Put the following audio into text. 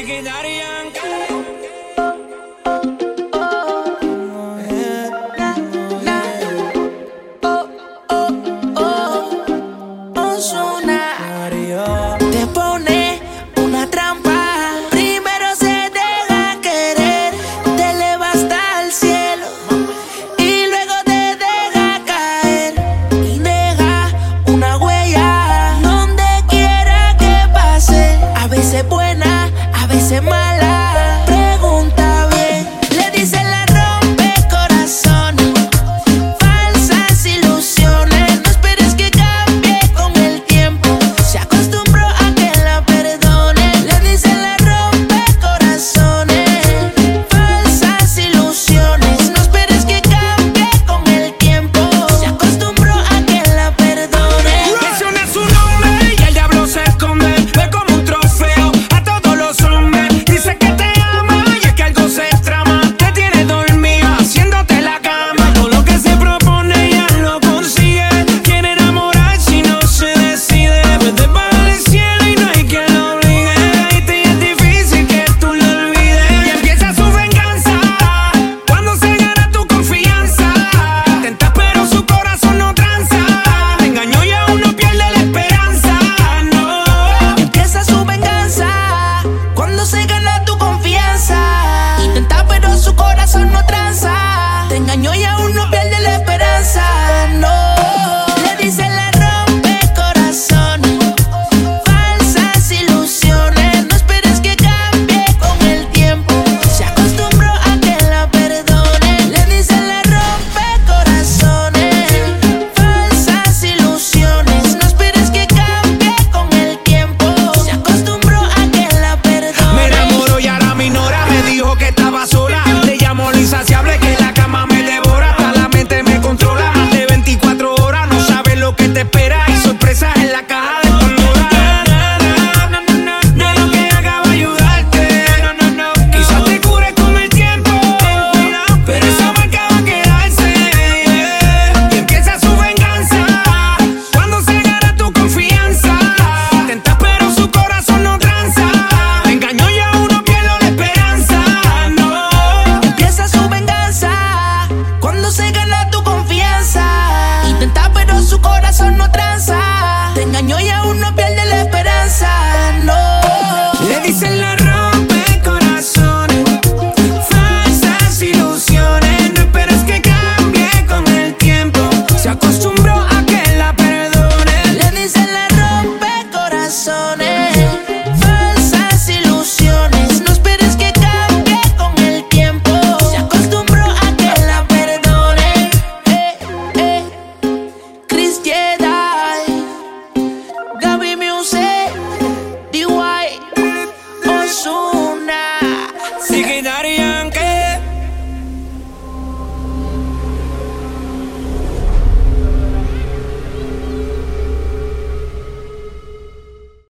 Te pone una trampa. Primero se deja querer, te eleva hasta el cielo y luego te deja caer y deja una huella donde quiera que pase. A veces buena, a veces mala. Pregunta bien, le dice la rompe corazones, falsas ilusiones. No esperes que cambie con el tiempo, se acostumbró a que la perdone. Le dice la rompe corazones, falsas ilusiones. No esperes que cambie con el tiempo, se acostumbró a que la perdone. Menciona su nombre y el diablo se esconde, ve como un trofeo a todos los hombres. Dice que te ama y es que algo se trama, te tiene dormido haciéndote la cama. Todo lo que se propone ya lo consigue, quiere enamorar si no se decide. Vete para el cielo y no hay quien lo obligue, y te es difícil que tú lo olvides. Y empieza su venganza cuando se gana tu confianza. Intentas pero su corazón no tranza, te engañó y aún no pierde la esperanza. No. Empieza su venganza cuando se gana tu confianza. Intenta pero su corazón no tranza, te engañó y aún no pierde la esperanza. No. Le dice la rompe corazones, falsas ilusiones. No esperes que cambie con el tiempo, se acostumbró a que la perdone. Le dice la rompe corazones, falsas ilusiones. No esperes que cambie con el tiempo, se acostumbró a que la perdone. Me enamoró y ahora me ignora, me dijo que estaba sola. Le llamo lo insaciable que la cama me devora, hasta la mente me controla. Más de 24 horas, no sabes lo que te espera, y sorpresas en la caja de Pandora. De lo que haga va a ayudarte, quizás te cure con el tiempo, pero esa marca va a quedarse. Y empieza su venganza cuando se gana tu confianza. Intentas pero su corazón no tranza, te engañó y aún no pierde la esperanza. No. Empieza su venganza cuando se gana tu confianza. Intenta pero su corazón no tranza, te engañó y aún no pierde la esperanza. No. Le dicen la rompe corazones, falsas ilusiones. No esperes que cambie con el tiempo, se acostumbró a que la perdone. Le dicen la rompe corazones, falsas ilusiones. No esperes que cambie con el tiempo, se acostumbró a que la perdone. Chris Jedi, Gaby Music, DY, Ozuna. Sigue Daria.